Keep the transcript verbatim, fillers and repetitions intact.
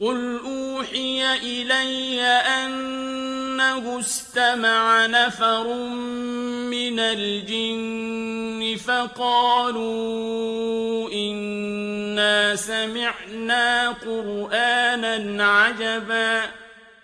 قُلْ أُوحِيَ إِلَيَّ أَنَّهُ اسْتَمَعَ نَفَرٌ مِّنَ الْجِنِّ فَقَالُوا إِنَّا سَمِعْنَا قُرْآنًا عَجَبًا